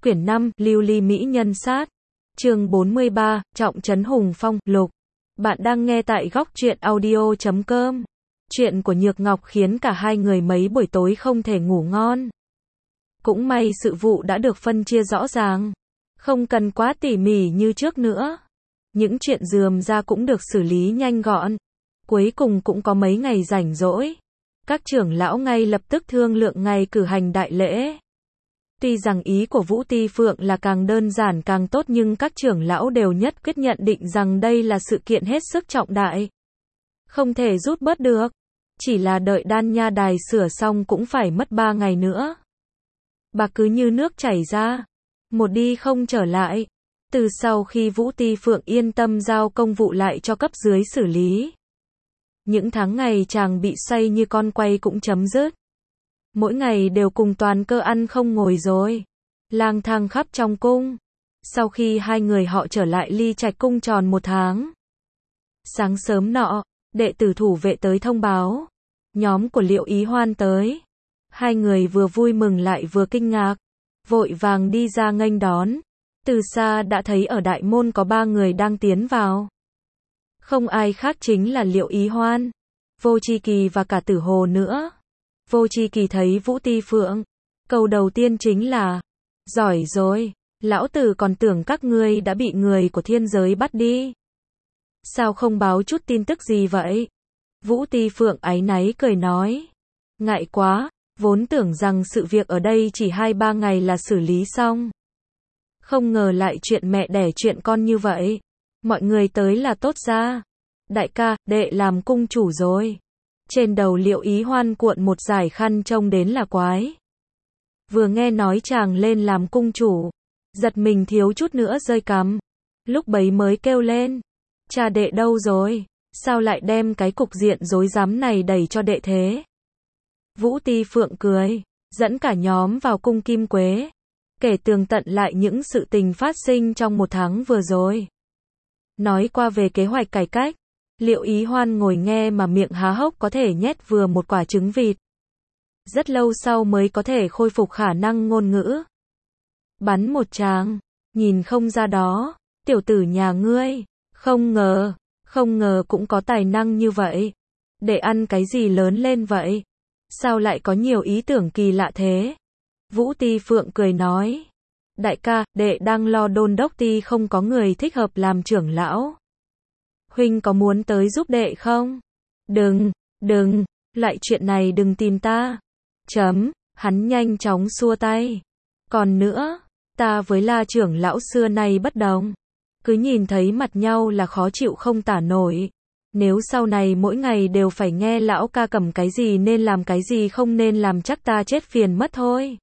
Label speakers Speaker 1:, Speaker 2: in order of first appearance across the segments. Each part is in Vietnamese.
Speaker 1: Quyển 5, Lưu ly mỹ nhân sát. Chương 43, Trọng trấn hùng phong, lục. Bạn đang nghe tại góc truyện audio.com. Chuyện của Nhược Ngọc khiến cả hai người mấy buổi tối không thể ngủ ngon. Cũng may sự vụ đã được phân chia rõ ràng. Không cần quá tỉ mỉ như trước nữa. Những chuyện rườm ra cũng được xử lý nhanh gọn. Cuối cùng cũng có mấy ngày rảnh rỗi. Các trưởng lão ngay lập tức thương lượng ngày cử hành đại lễ. Tuy rằng ý của Vũ Ti Phượng là càng đơn giản càng tốt, nhưng các trưởng lão đều nhất quyết nhận định rằng đây là sự kiện hết sức trọng đại. Không thể rút bớt được. Chỉ là đợi đan nha đài sửa xong cũng phải mất 3 ngày nữa. Bạc cứ như nước chảy ra. Một đi không trở lại. Từ sau khi Vũ Ti Phượng yên tâm giao công vụ lại cho cấp dưới xử lý. Những tháng ngày chàng bị xoay như con quay cũng chấm dứt. Mỗi ngày đều cùng Toàn Cơ ăn không ngồi rồi. Lang thang khắp trong cung. Sau khi hai người họ trở lại Ly Trạch cung tròn 1 tháng. Sáng sớm nọ, đệ tử thủ vệ tới thông báo. Nhóm của Liệu Ý Hoan tới. Hai người vừa vui mừng lại vừa kinh ngạc. Vội vàng đi ra nghênh đón. Từ xa đã thấy ở đại môn có 3 người đang tiến vào. Không ai khác chính là Liệu Ý Hoan, Vô Chi Kỳ và cả Tử Hồ nữa. Vô Chi Kỳ thấy Vũ Ti Phượng, câu đầu tiên chính là: giỏi rồi, lão tử còn tưởng các ngươi đã bị người của thiên giới bắt đi. Sao không báo chút tin tức gì vậy? Vũ Ti Phượng áy náy cười nói: ngại quá, vốn tưởng rằng sự việc ở đây chỉ 2-3 ngày là xử lý xong. Không ngờ lại chuyện mẹ đẻ chuyện con như vậy. Mọi người tới là tốt ra. Đại ca, đệ làm cung chủ rồi. Trên đầu Liệu Ý Hoan cuộn một dải khăn trông đến là quái. Vừa nghe nói chàng lên làm cung chủ, giật mình thiếu chút nữa rơi cằm. Lúc bấy mới kêu lên: cha đệ đâu rồi? Sao lại đem cái cục diện rối rắm này đẩy cho đệ thế? Vũ Ti Phượng cười, dẫn cả nhóm vào cung Kim Quế, kể tường tận lại những sự tình phát sinh trong 1 tháng vừa rồi. Nói qua về kế hoạch cải cách. Liệu Ý Hoan ngồi nghe mà miệng há hốc có thể nhét vừa một quả trứng vịt. Rất lâu sau mới có thể khôi phục khả năng ngôn ngữ. Bắn một tràng, nhìn không ra đó, tiểu tử nhà ngươi, không ngờ cũng có tài năng như vậy. Để ăn cái gì lớn lên vậy? Sao lại có nhiều ý tưởng kỳ lạ thế? Vũ Ti Phượng cười nói: đại ca, đệ đang lo đôn đốc ty không có người thích hợp làm trưởng lão. Huynh có muốn tới giúp đệ không? Đừng, loại chuyện này đừng tìm ta. Hắn nhanh chóng xua tay. Còn nữa, ta với La trưởng lão xưa nay bất đồng. Cứ nhìn thấy mặt nhau là khó chịu không tả nổi. Nếu sau này mỗi ngày đều phải nghe lão ca cầm cái gì nên làm cái gì không nên làm chắc ta chết phiền mất thôi.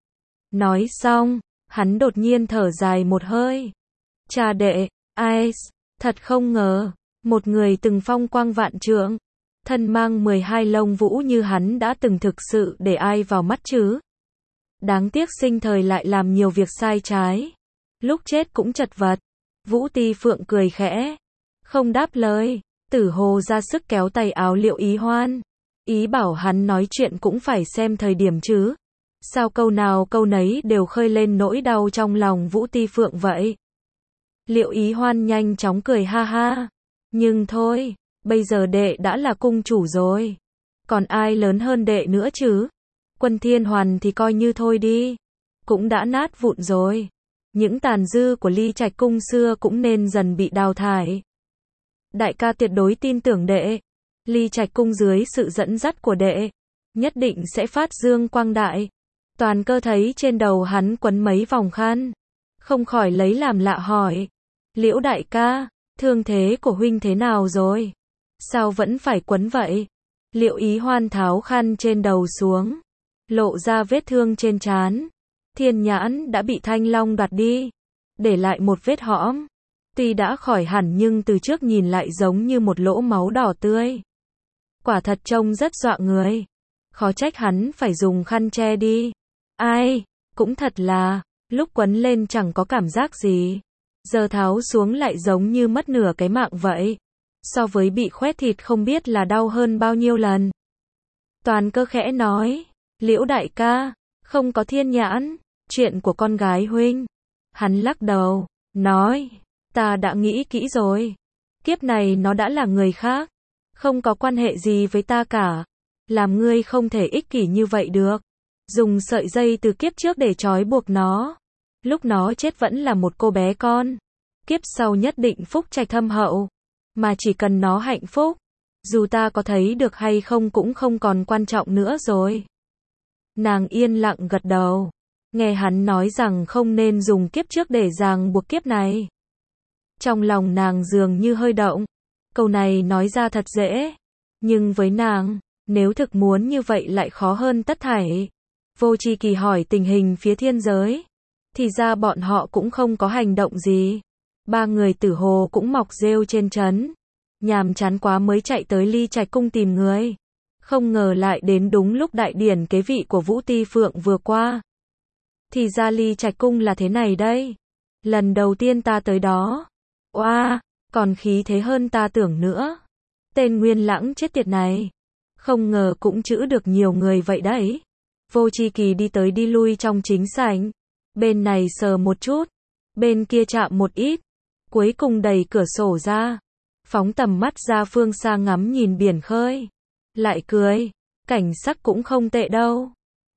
Speaker 1: Nói xong, hắn đột nhiên thở dài một hơi. Cha đệ, ai, thật không ngờ, một người từng phong quang vạn trượng, thân mang 12 lông vũ như hắn đã từng thực sự để ai vào mắt chứ. Đáng tiếc sinh thời lại làm nhiều việc sai trái. Lúc chết cũng chật vật. Vũ Ti Phượng cười khẽ, không đáp lời. Tử Hồ ra sức kéo tay áo Liệu Ý Hoan. Ý bảo hắn nói chuyện cũng phải xem thời điểm chứ. Sao câu nào câu nấy đều khơi lên nỗi đau trong lòng Vũ Ti Phượng vậy? Liệu Ý Hoan nhanh chóng cười ha ha. Nhưng thôi, bây giờ đệ đã là cung chủ rồi. Còn ai lớn hơn đệ nữa chứ? Quân Thiên Hoàn thì coi như thôi đi. Cũng đã nát vụn rồi. Những tàn dư của Ly Trạch cung xưa cũng nên dần bị đào thải. Đại ca tuyệt đối tin tưởng đệ. Ly Trạch cung dưới sự dẫn dắt của đệ, nhất định sẽ phát dương quang đại. Toàn Cơ thấy trên đầu hắn quấn mấy vòng khăn, không khỏi lấy làm lạ hỏi: Liễu đại ca, thương thế của huynh thế nào rồi? Sao vẫn phải quấn vậy? Liệu Ý Hoan tháo khăn trên đầu xuống, lộ ra vết thương trên trán. Thiên nhãn đã bị Thanh Long đoạt đi, để lại một vết hõm. Tuy đã khỏi hẳn nhưng từ trước nhìn lại giống như một lỗ máu đỏ tươi. Quả thật trông rất dọa người. Khó trách hắn phải dùng khăn che đi. Ai, cũng thật là, lúc quấn lên chẳng có cảm giác gì. Giờ tháo xuống lại giống như mất nửa cái mạng vậy. So với bị khoét thịt không biết là đau hơn bao nhiêu lần. Toàn Cơ khẽ nói: Liễu đại ca, không có thiên nhãn, Chuyện của con gái huynh. Hắn lắc đầu, nói, ta đã nghĩ kỹ rồi. Kiếp này nó đã là người khác, không có quan hệ gì với ta cả. Làm ngươi không thể ích kỷ như vậy được. Dùng sợi dây từ kiếp trước để trói buộc nó. Lúc nó chết vẫn là một cô bé con. Kiếp sau nhất định phúc trạch thâm hậu. Mà chỉ cần nó hạnh phúc, dù ta có thấy được hay không cũng không còn quan trọng nữa rồi. Nàng yên lặng gật đầu. Nghe hắn nói rằng không nên dùng kiếp trước để ràng buộc kiếp này. Trong lòng nàng dường như hơi động. Câu này nói ra thật dễ. Nhưng với nàng, nếu thực muốn như vậy lại khó hơn tất thảy. Vô Tri Kỳ hỏi tình hình phía thiên giới. Thì ra bọn họ cũng không có hành động gì. Ba người Tử Hồ cũng mọc rêu trên trấn. Nhàm chán quá mới chạy tới Ly Trạch Cung tìm người. Không ngờ lại đến đúng lúc đại điển kế vị của Vũ Ti Phượng vừa qua. Thì ra Ly Trạch Cung là thế này đây. Lần đầu tiên ta tới đó. Oa, còn khí thế hơn ta tưởng nữa. Tên Nguyên Lãng chết tiệt này. Không ngờ cũng trữ được nhiều người vậy đấy. Vô Tri Kỳ đi tới đi lui trong chính sảnh. Bên này sờ một chút. Bên kia chạm một ít. Cuối cùng đẩy cửa sổ ra. Phóng tầm mắt ra phương xa ngắm nhìn biển khơi. Lại cười. Cảnh sắc cũng không tệ đâu.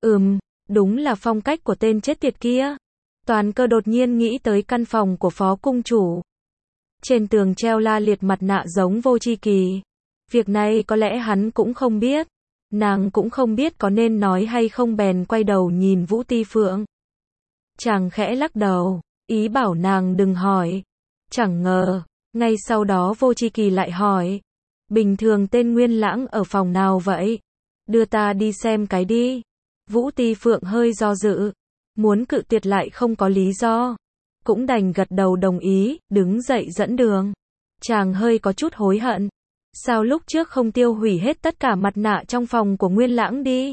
Speaker 1: Đúng là phong cách của tên chết tiệt kia. Toàn Cơ đột nhiên nghĩ tới căn phòng của phó cung chủ. Trên tường treo la liệt mặt nạ giống Vô Tri Kỳ. Việc này có lẽ hắn cũng không biết. Nàng cũng không biết có nên nói hay không bèn quay đầu nhìn Vũ Ti Phượng. Chàng khẽ lắc đầu, ý bảo nàng đừng hỏi. Chẳng ngờ, ngay sau đó Vô Tri Kỳ lại hỏi. Bình thường tên Nguyên Lãng ở phòng nào vậy? Đưa ta đi xem cái đi. Vũ Ti Phượng hơi do dự. Muốn cự tuyệt lại không có lý do. Cũng đành gật đầu đồng ý, đứng dậy dẫn đường. Chàng hơi có chút hối hận. Sao lúc trước không tiêu hủy hết tất cả mặt nạ trong phòng của Nguyên Lãng đi?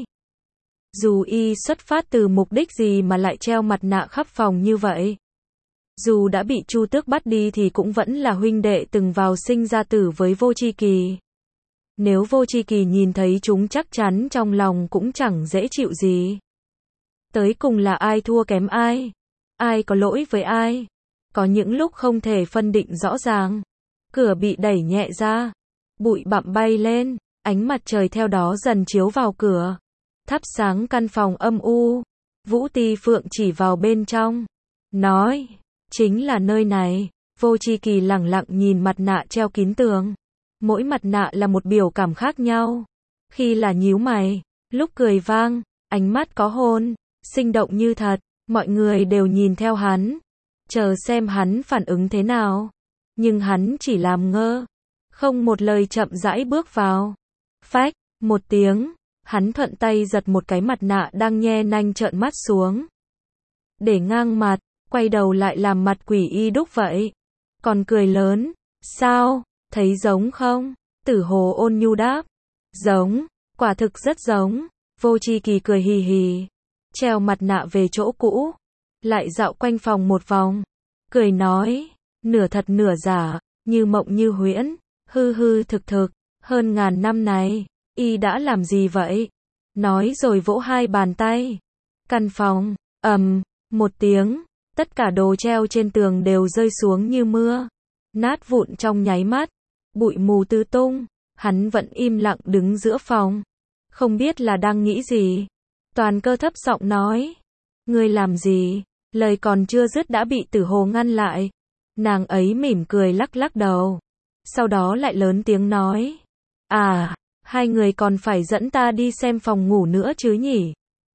Speaker 1: Dù y xuất phát từ mục đích gì mà lại treo mặt nạ khắp phòng như vậy? Dù đã bị Chu Tước bắt đi thì cũng vẫn là huynh đệ từng vào sinh ra tử với Vô Tri Kỳ. Nếu Vô Tri Kỳ nhìn thấy chúng chắc chắn trong lòng cũng chẳng dễ chịu gì. Tới cùng là ai thua kém ai? Ai có lỗi với ai? Có những lúc không thể phân định rõ ràng. Cửa bị đẩy nhẹ ra. Bụi bặm bay lên. Ánh mặt trời theo đó dần chiếu vào cửa. Thắp sáng căn phòng âm u. Vũ Ti Phượng chỉ vào bên trong. Nói. Chính là nơi này. Vô Tri Kỳ lẳng lặng nhìn mặt nạ treo kín tường. Mỗi mặt nạ là một biểu cảm khác nhau. Khi là nhíu mày. Lúc cười vang. Ánh mắt có hồn. Sinh động như thật. Mọi người đều nhìn theo hắn. Chờ xem hắn phản ứng thế nào. Nhưng hắn chỉ làm ngơ. Không một lời chậm rãi bước vào. Phách. Một tiếng. Hắn thuận tay giật một cái mặt nạ đang nhe nanh trợn mắt xuống. Để ngang mặt. Quay đầu lại làm mặt quỷ y đúc vậy. Còn cười lớn. Sao? Thấy giống không? Tử Hồ ôn nhu đáp. Giống. Quả thực rất giống. Vô Tri Kỳ cười hì hì. Treo mặt nạ về chỗ cũ. Lại dạo quanh phòng một vòng. Cười nói. Nửa thật nửa giả. Như mộng như huyễn. Hư hư thực thực. Hơn ngàn năm này. Y đã làm gì vậy? Nói rồi vỗ hai bàn tay. Căn phòng. Một tiếng. Tất cả đồ treo trên tường đều rơi xuống như mưa. Nát vụn trong nháy mắt. Bụi mù tứ tung. Hắn vẫn im lặng đứng giữa phòng. Không biết là đang nghĩ gì. Toàn Cơ thấp giọng nói. Ngươi làm gì? Lời còn chưa dứt đã bị Tử Hồ ngăn lại. Nàng ấy mỉm cười lắc lắc đầu. Sau đó lại lớn tiếng nói. À, hai người còn phải dẫn ta đi xem phòng ngủ nữa chứ nhỉ?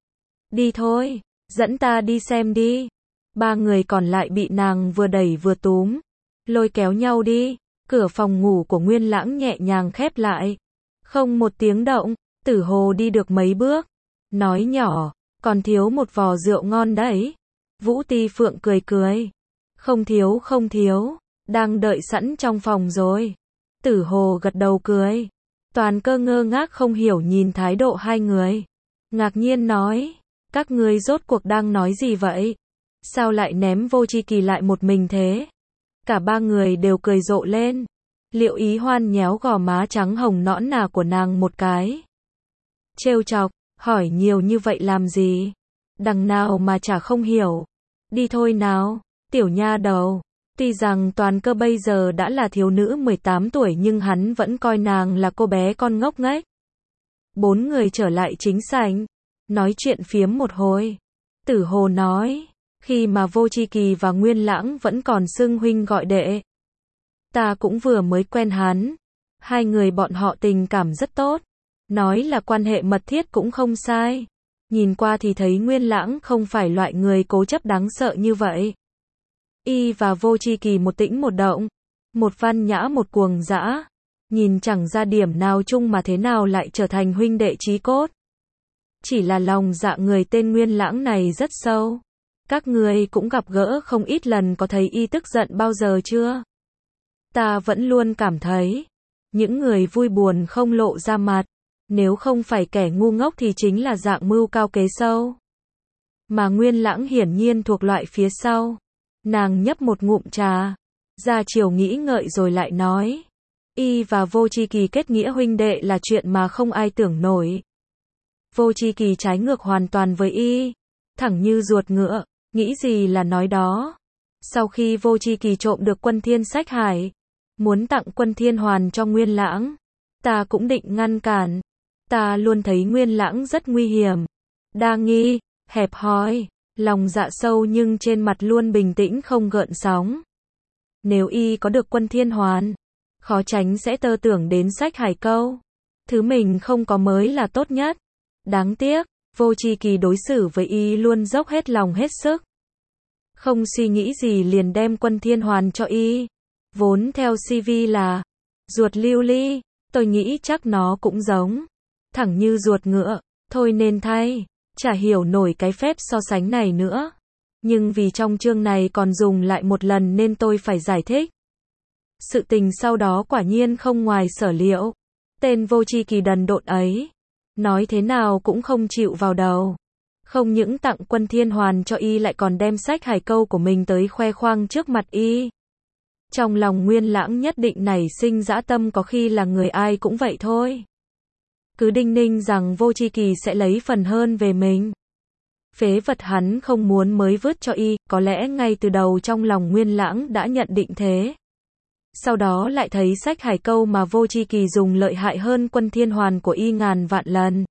Speaker 1: Đi thôi, dẫn ta đi xem đi. Ba người còn lại bị nàng vừa đẩy vừa túm. Lôi kéo nhau đi. Cửa phòng ngủ của Nguyên Lãng nhẹ nhàng khép lại. Không một tiếng động. Tử Hồ đi được mấy bước. Nói nhỏ. Còn thiếu một vò rượu ngon đấy. Vũ Ti Phượng cười cười. Không thiếu không thiếu. Đang đợi sẵn trong phòng rồi. Tử Hồ gật đầu cười. Toàn Cơ ngơ ngác không hiểu nhìn thái độ hai người. Ngạc nhiên nói. Các ngươi rốt cuộc đang nói gì vậy? Sao lại ném Vô Tri Kỳ lại một mình thế? Cả ba người đều cười rộ lên. Liệu Ý Hoan nhéo gò má trắng hồng nõn nà của nàng một cái. Trêu chọc, hỏi nhiều như vậy làm gì? Đằng nào mà chả không hiểu. Đi thôi nào, tiểu nha đầu. Tuy rằng Toàn Cơ bây giờ đã là thiếu nữ 18 tuổi nhưng hắn vẫn coi nàng là cô bé con ngốc nghếch. Bốn người trở lại chính sảnh, nói chuyện phiếm một hồi. Tử Hồ nói, khi mà Vô Tri Kỳ và Nguyên Lãng vẫn còn xưng huynh gọi đệ. Ta cũng vừa mới quen hắn. Hai người bọn họ tình cảm rất tốt. Nói là quan hệ mật thiết cũng không sai. Nhìn qua thì thấy Nguyên Lãng không phải loại người cố chấp đáng sợ như vậy. Y và Vô Tri Kỳ một tĩnh một động, một văn nhã một cuồng dã, nhìn chẳng ra điểm nào chung mà thế nào lại trở thành huynh đệ chí cốt. Chỉ là lòng dạ người tên Nguyên Lãng này rất sâu. Các người cũng gặp gỡ không ít lần, có thấy y tức giận bao giờ chưa? Ta vẫn luôn cảm thấy, những người vui buồn không lộ ra mặt, nếu không phải kẻ ngu ngốc thì chính là dạng mưu cao kế sâu. Mà Nguyên Lãng hiển nhiên thuộc loại phía sau. Nàng nhấp một ngụm trà, ra chiều nghĩ ngợi rồi lại nói. Y và Vô Tri Kỳ kết nghĩa huynh đệ là chuyện mà không ai tưởng nổi. Vô Tri Kỳ trái ngược hoàn toàn với y, thẳng như ruột ngựa, nghĩ gì là nói đó. Sau khi Vô Tri Kỳ trộm được Quân Thiên Sách Hải, muốn tặng Quân Thiên Hoàn cho Nguyên Lãng, ta cũng định ngăn cản. Ta luôn thấy Nguyên Lãng rất nguy hiểm, đa nghi, hẹp hòi, lòng dạ sâu nhưng trên mặt luôn bình tĩnh không gợn sóng. Nếu y có được Quân Thiên Hoàn, khó tránh sẽ tơ tưởng đến Sách Hải Câu. Thứ mình không có mới là tốt nhất. Đáng tiếc, Vô Tri Kỳ đối xử với y luôn dốc hết lòng hết sức. Không suy nghĩ gì liền đem Quân Thiên Hoàn cho y. Vốn theo CV là ruột lưu ly, tôi nghĩ chắc nó cũng giống. Thẳng như ruột ngựa, thôi nên thay. Chả hiểu nổi cái phép so sánh này nữa. Nhưng vì trong chương này còn dùng lại một lần nên tôi phải giải thích. Sự tình sau đó quả nhiên không ngoài sở liệu. Tên Vô Tri Kỳ đần độn ấy, nói thế nào cũng không chịu vào đầu. Không những tặng Quân Thiên Hoàn cho y lại còn đem Sách Hải Câu của mình tới khoe khoang trước mặt y. Trong lòng Nguyên Lãng nhất định nảy sinh dã tâm, có khi là người ai cũng vậy thôi. Cứ đinh ninh rằng Vô Tri Kỳ sẽ lấy phần hơn về mình. Phế vật hắn không muốn mới vứt cho y, có lẽ ngay từ đầu trong lòng Nguyên Lãng đã nhận định thế. Sau đó lại thấy Sách Hải Câu mà Vô Tri Kỳ dùng lợi hại hơn Quân Thiên Hoàn của y ngàn vạn lần.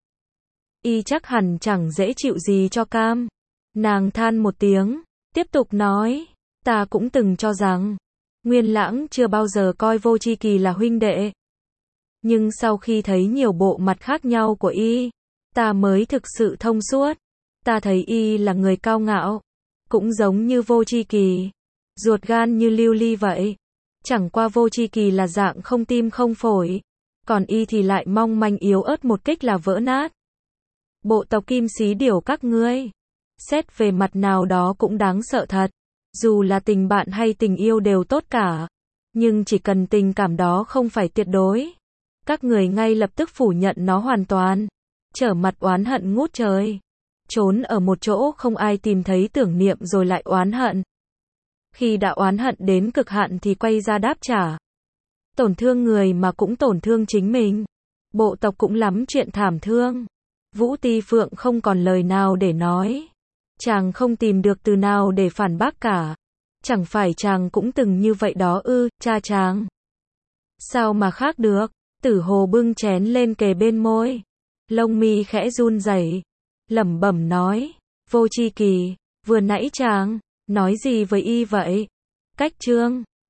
Speaker 1: Y chắc hẳn chẳng dễ chịu gì cho cam. Nàng than một tiếng, tiếp tục nói, ta cũng từng cho rằng Nguyên Lãng chưa bao giờ coi Vô Tri Kỳ là huynh đệ. Nhưng sau khi thấy nhiều bộ mặt khác nhau của y, ta mới thực sự thông suốt. Ta thấy y là người cao ngạo, cũng giống như Vô Tri Kỳ, ruột gan như lưu ly vậy. Chẳng qua Vô Tri Kỳ là dạng không tim không phổi, còn y thì lại mong manh yếu ớt một kích là vỡ nát. Bộ tộc Kim Xí Điểu các ngươi, xét về mặt nào đó cũng đáng sợ thật. Dù là tình bạn hay tình yêu đều tốt cả, nhưng chỉ cần tình cảm đó không phải tuyệt đối, các người ngay lập tức phủ nhận nó hoàn toàn, trở mặt oán hận ngút trời, trốn ở một chỗ không ai tìm thấy tưởng niệm rồi lại oán hận. Khi đã oán hận đến cực hạn thì quay ra đáp trả. Tổn thương người mà cũng tổn thương chính mình. Bộ tộc cũng lắm chuyện thảm thương. Vũ Ti Phượng không còn lời nào để nói. Chàng không tìm được từ nào để phản bác cả. Chẳng phải chàng cũng từng như vậy đó ư, cha chàng. Sao mà khác được? Tử Hồ bưng chén lên kề bên môi. Lông mi khẽ run rẩy, lẩm bẩm nói, Vô Tri Kỳ, vừa nãy chàng nói gì với y vậy? Cách chương